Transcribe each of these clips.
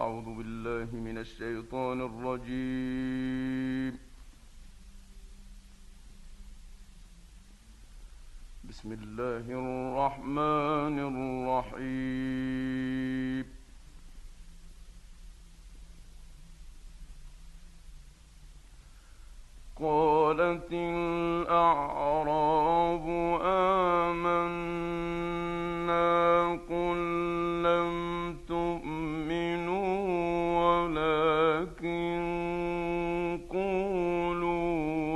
أعوذ بالله من الشيطان الرجيم. بسم الله الرحمن الرحيم. قالت الأعراب آمنا قل لم تؤمنوا ولكن قولوا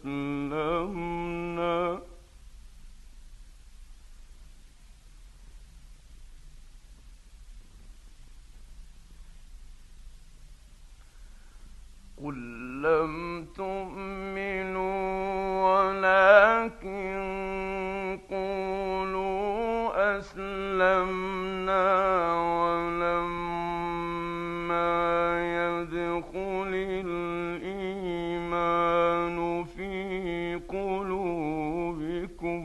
أسلمنا قل لم تؤمنوا ولكن قولوا أسلمنا ولما يدخل الإيمان في قلوبكم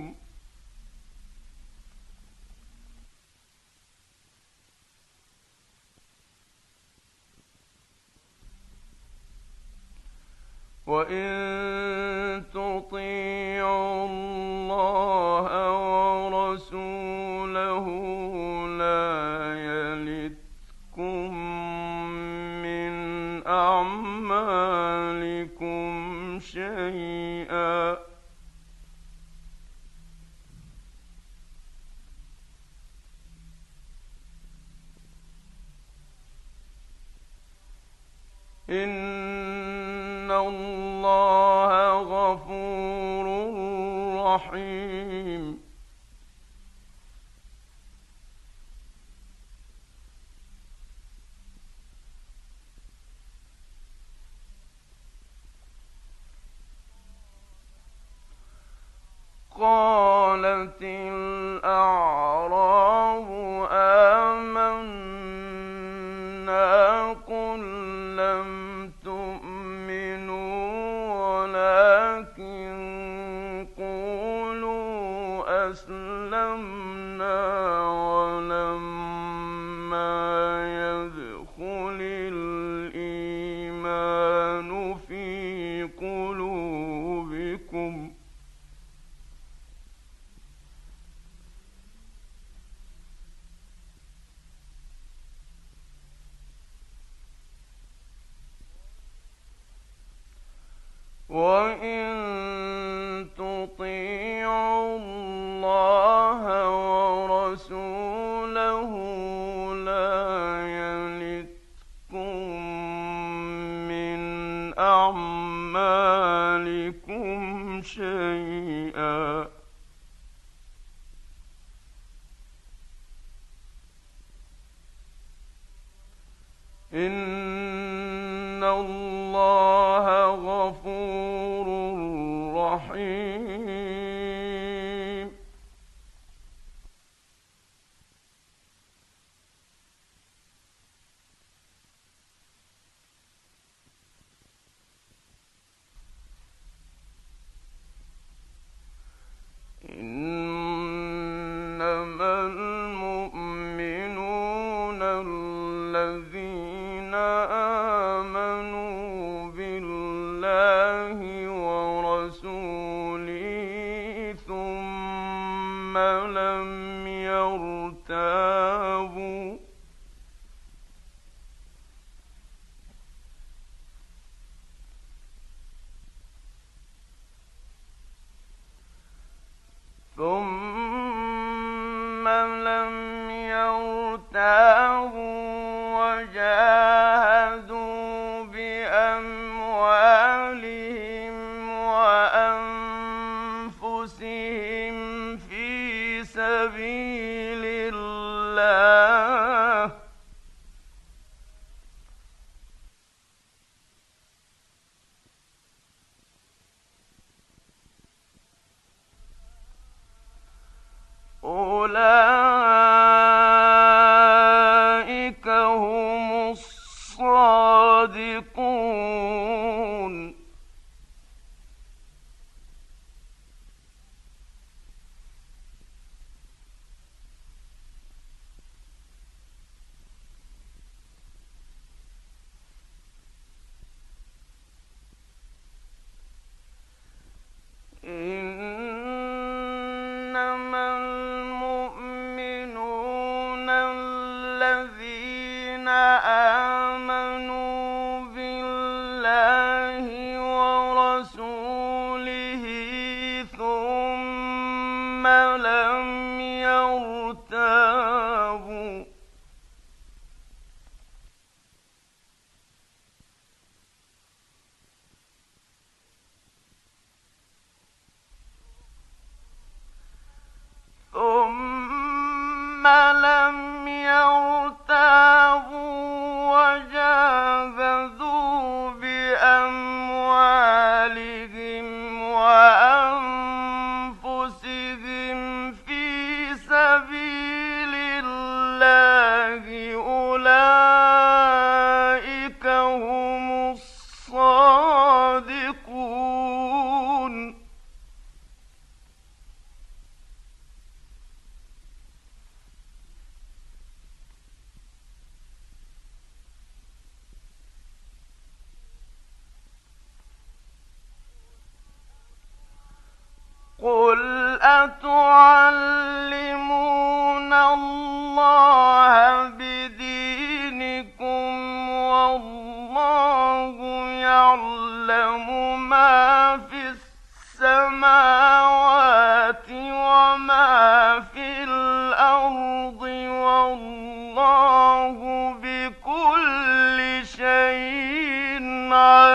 وإن تطيعوا الله ورسوله لا يلتكم من أعمالكم شيئا إن الله غفور رحيم. قالت الأعراب آمنا قل لم تؤمنوا ولكن قولوا أسلمنا ولما يدخل الإيمان في قلوبكم وإن تطيعوا الله ورسوله لا يلتكم من أعمالكم شيئا إن الله غفور رحيم. إنما المؤمنون الذين آمنوا بالله ورسوله ثم لم يرتابوا وجاهدوا آمنوا بالله ورسوله ثم لم يرتابوا وجاهدوا بأموالهم وأنفسهم في سبيل الله أولئك هم الصادقون قل أتعلمون الله بدينكم والله يعلم ما في السماوات وما في الأرض والله بكل شيء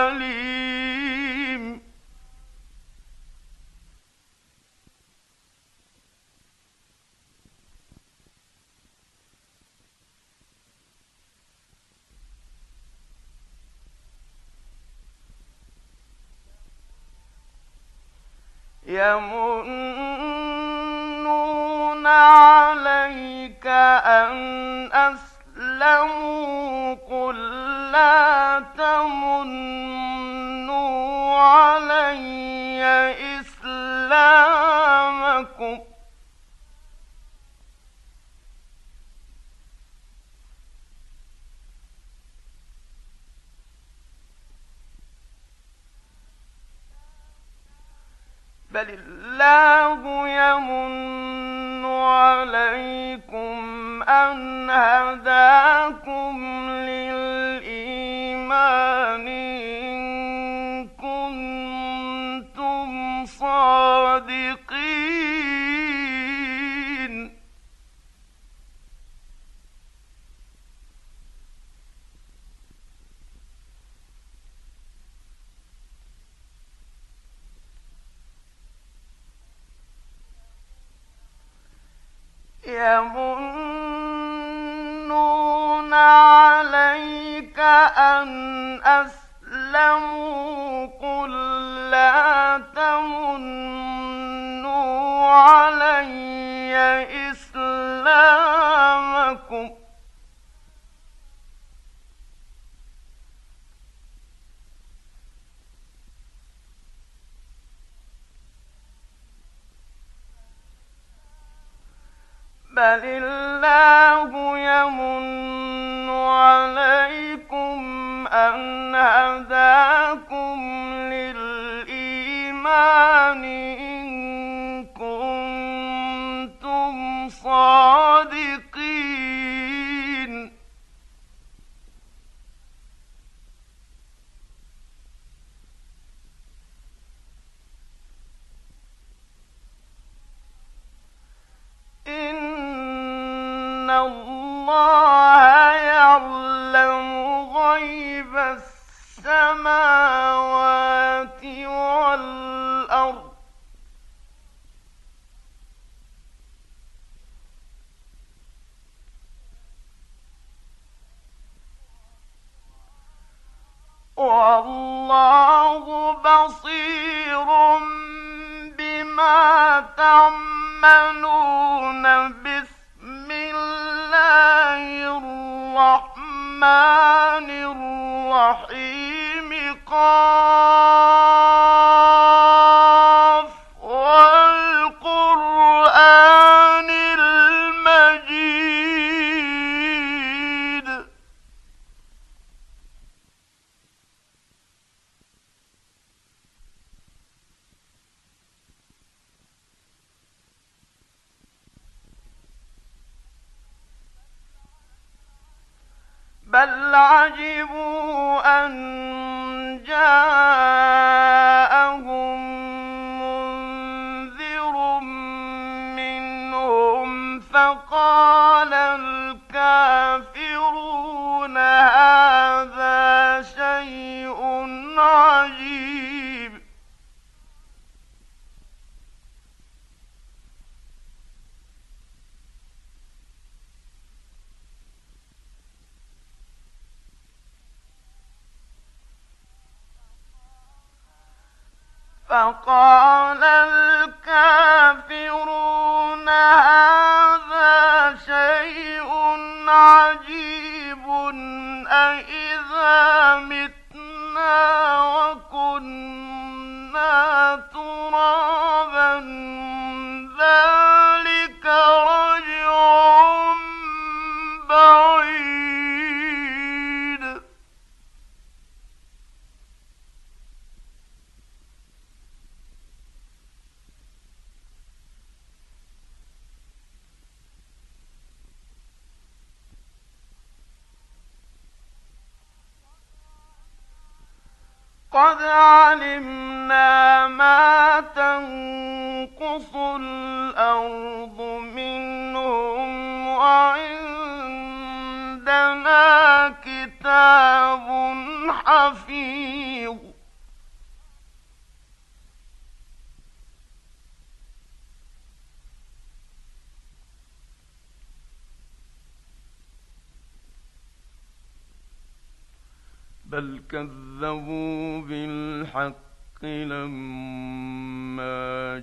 عليم يمنون عليك أن أسلموا قل لا تمنوا علي إسلامكم بل الله يمن عليكم أن هداكم للإيمان إن كنتم صادقين يمنون عليك أن أسلموا قل لا تمنوا علي إسلامكم بل الله يمن عليكم أن هداكم للإيمان إن كنتم صادقين إن الله يعلم غيب السماوات والأرض والله بصير بما تعملون بسم الله الرحمن الرحيم قاف والقرآن المجيد بل بل عجبوا أن جاءهم منذر منهم فقال الكافرون هذا شيء عجيب. فقال الكافرون هذا شيء عجيب أإذا متنا وكنا ترابا ذلك رجع بعيد. قد علمنا ما تنقص الأرض منهم وعندنا كتاب حفيظ. بل كذبوا بالحق لما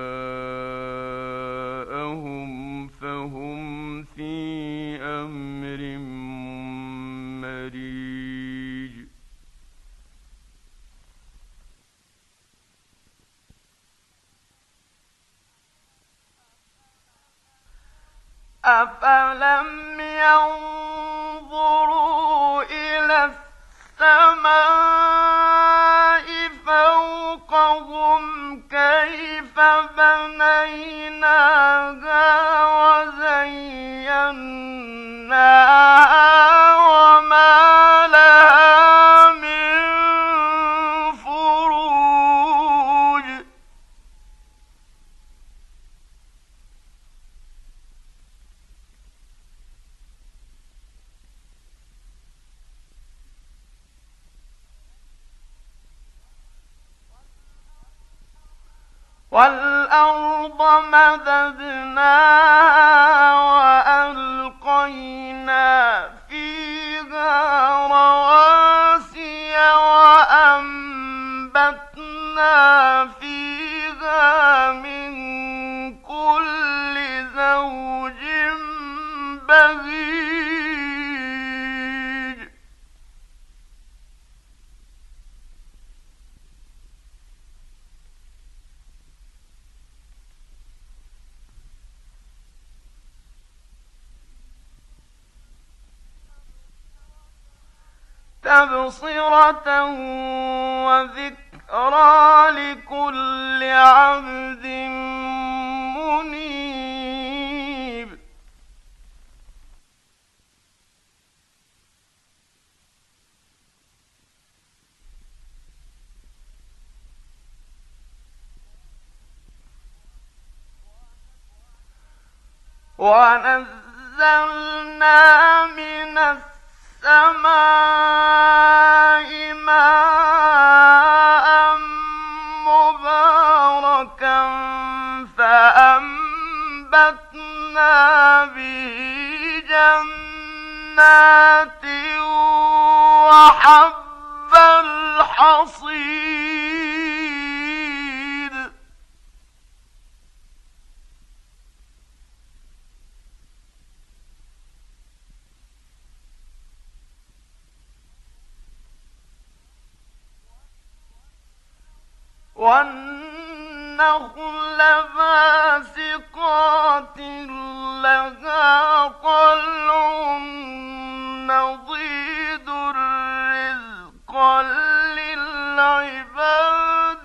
جاءهم فهم في أمر مريج. أفلم ينظروا إلى السماء فوقهم كيف بنيناها وزيناها وما لها من فروج. والأرض مددناها وألقينا فيها رواسي وأنبتنا فيها من كل زوج بهيج. تبصرة وذكرى لكل عبد منيب. ونزلنا من السماء ماء مباركا فأنبتنا به جنات وحب الحصيد. والنخل باسقات لها طلع نضيد رزقا للعباد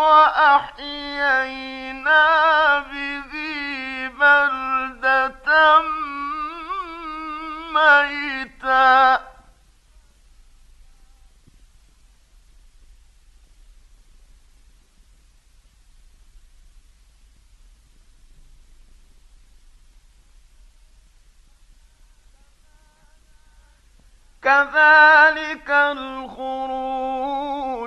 وأحيينا به بلدة ميتا كذلك الخروج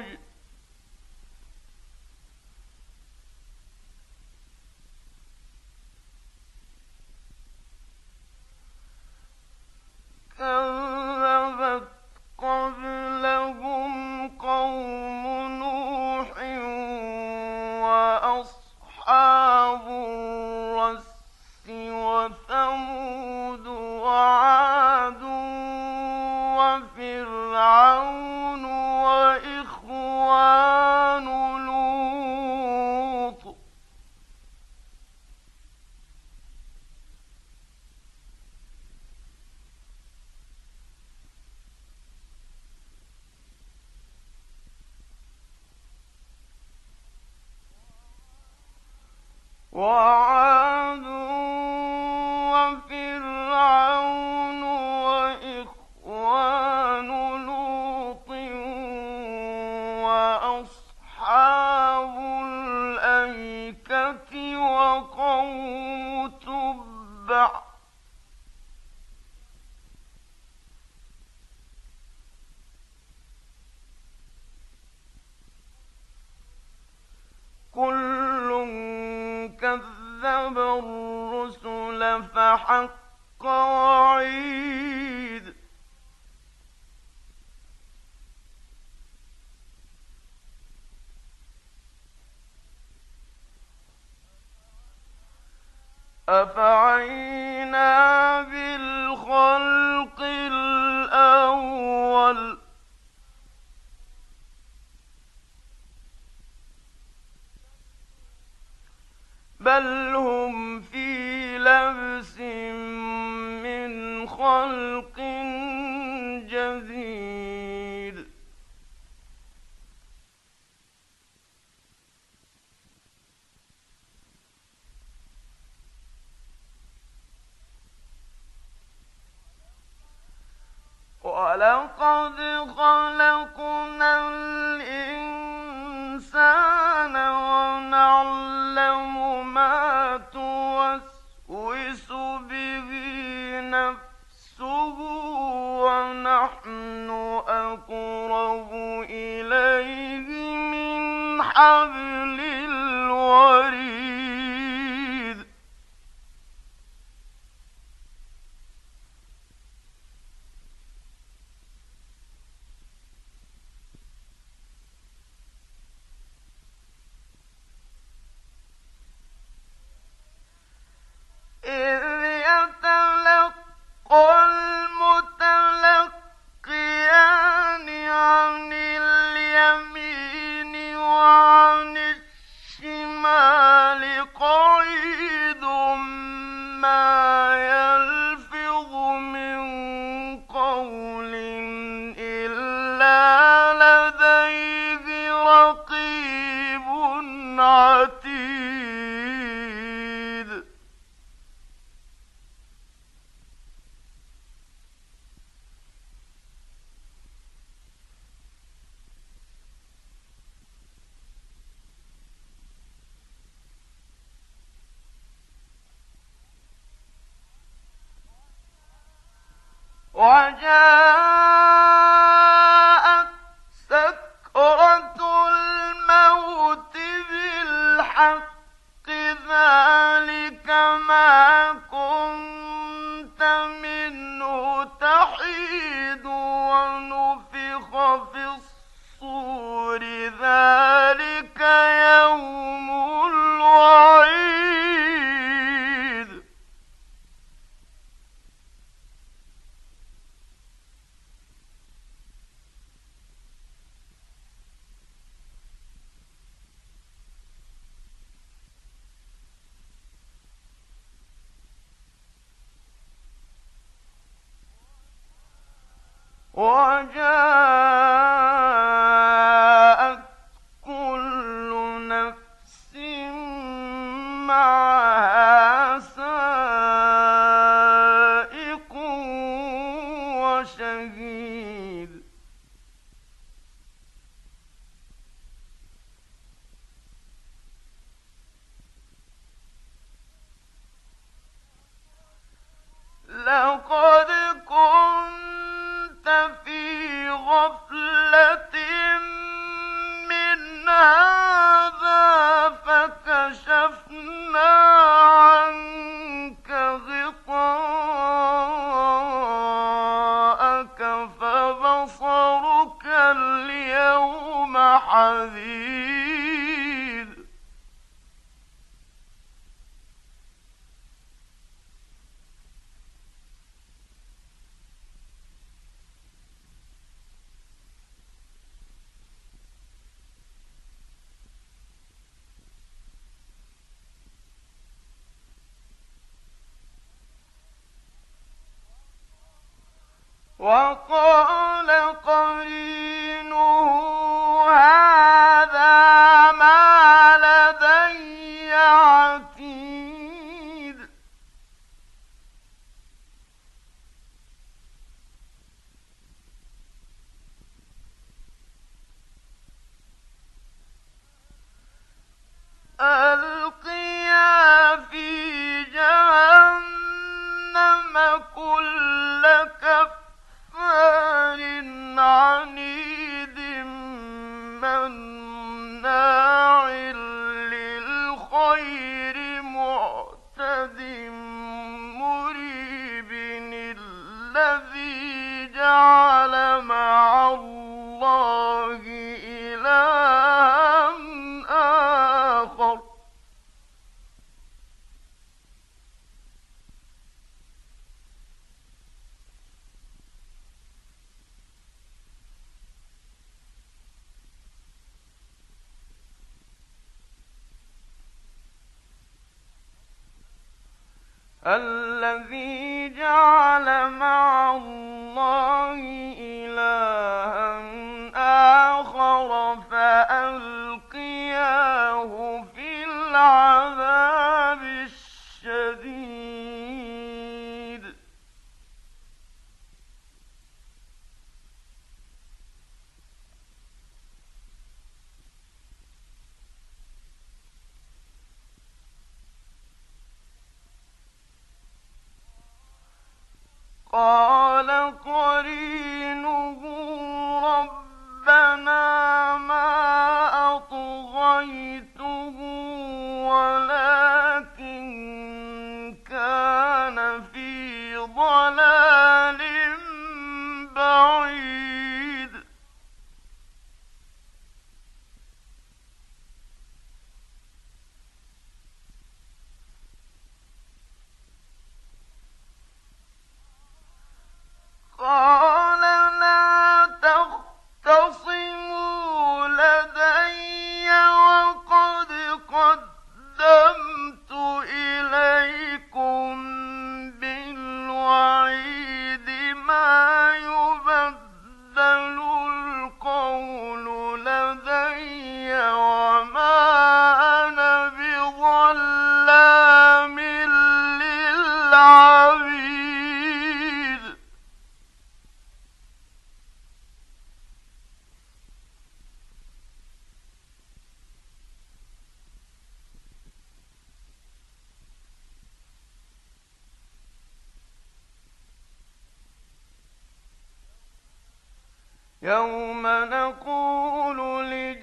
كذبت قبلهم قوم نوح وأصحاب الرس وثمود وعاد وفرعون وإخوان لوط وعاد وفرعون وإخوان لوط وأصحاب الأيكة وقوم تبع كل كذب الرسل فحق وعيد أفعينا بالخلق الأول بل هم في لبس من خلق جديد ولقد خلقنا الإنسان ونعلم ما توسوس به نفسه ونحن أقرب إليه من حبل الوريد إذ يتلقى المتلقيان عن اليمين وعن الشمال قعيد ما يلفظ من قول إلا لديه رقيب عتيد وجاءت سكرة الموت بالحق ذلك ما كنت منه تحيد ونفخ في الصور ذلك يوم الوعيد وجاءت كل نفس معها سائق وشهيد لقد كنت وقال قرينه هذا ما لدي عتيد ألقيا في جهنم كل كفار عنيد مناع للخير معتد مريب الذي جعل مع الله إلها آخر الذي جعل مع الله إلها آخر فألقياه في العذاب الشديد قال قرينه ربنا ما أطغيته ولكن كان في ضلال بعيد قال لا تختصموا لدي وقد قدمت إليكم بالوعيد ما يبدل القول لدي وما أنا بظلام للعبيد يوم نقول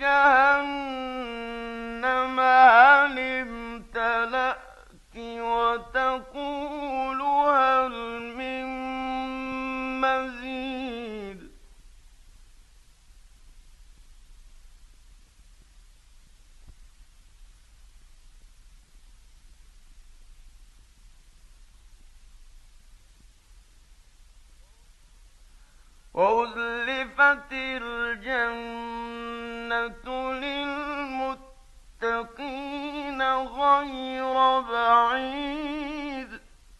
لجهنم هل امتلأت وتقول هل من مزيد وأزلفت الجنة للمتقين غير بعيد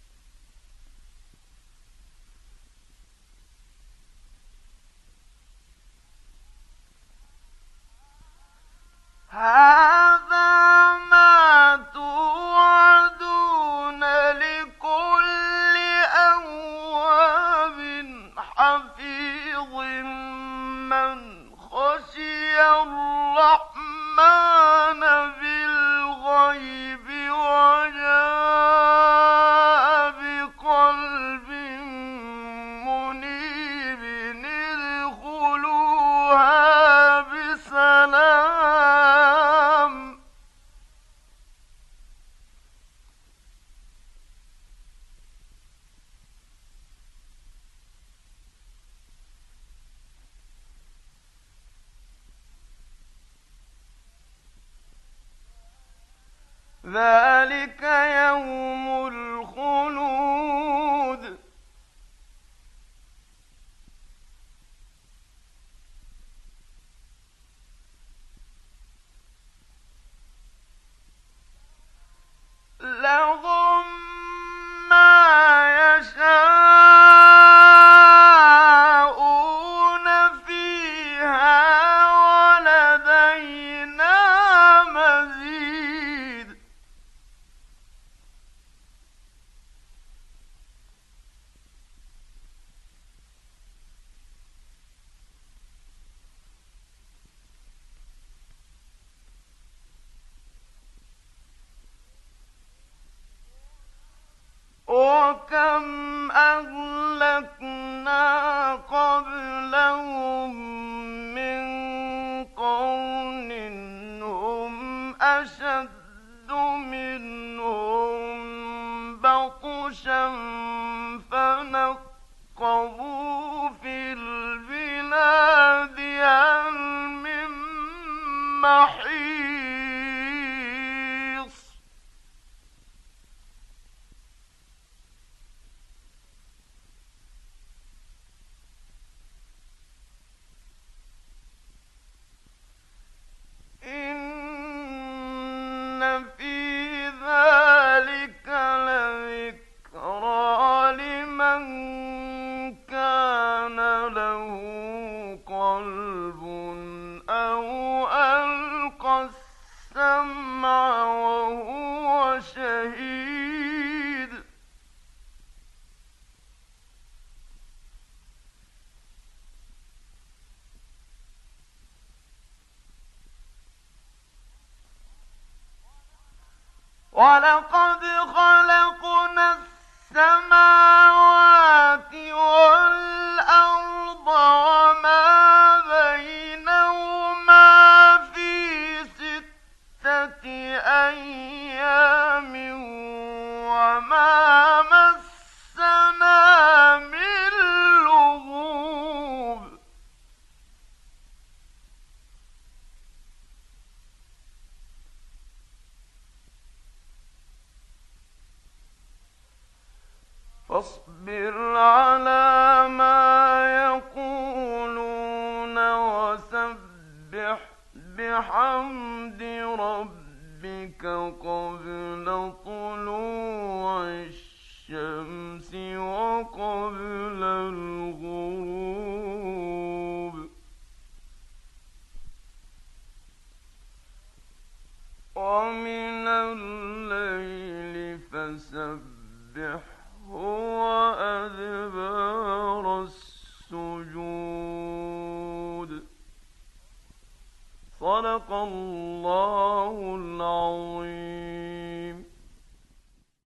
هذا ما توعدون لكل أواب حفيظ من خشي الرحمن بالغيب وجاء بقلب منيب ادخلوها بسلام ذلك يوم الخلود لهم ما يشاءون وكم أهلكنا قبلهم من قرن هم أشد منهم بطشا فنقبوا في البلاد هل من محيص إن في ذلك لذكرى لمن كان له قلب أو ألقى السمع وهو شهيد ولقد خلقنا السماوات والأرض وما بينهما في 6 أيام وما مسنا من لغوب فاصبر على ما يقولون وسبح بحمد ربك قبل طلوع الشمس وقبل الغروب ومن الليل فسبح وأدبار السجود صدق الله العظيم.